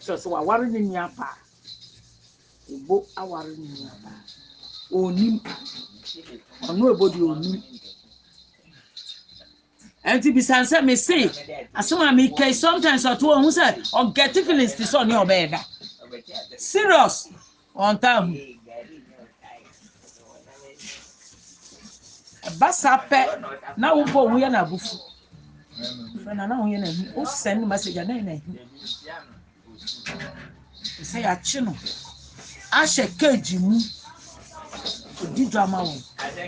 so aware ne nia pa ebo aware ne nia pa onim ono ebodi onim enti bisanse me say asoma me kai sometimes oto ohun say o get feelings this on your bed serious on time basape na wo po hu ya na bufu fena na hu ya na hu o send message na na hu say ya chi no a she cage mu di drama wo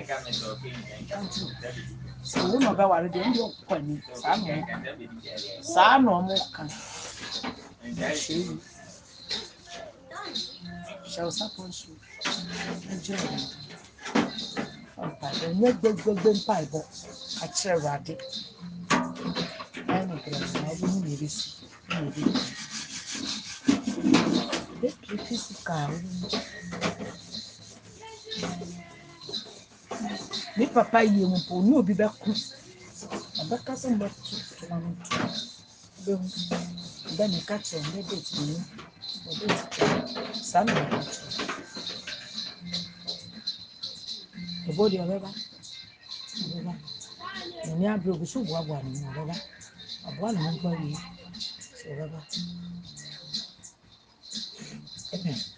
so wo no ba ware de ndi okwani sa no mo kan shall suppose you enjoy nye gbegbe mpa ibo a kire rade ano kire na obi ni yerisu de physical ni papa yi mu po ni obi be ku abaka so mba tu na no be hu then you catch on the date ni sana the body of ni abro bu so bua bua ni baba abua na mpa yi so baba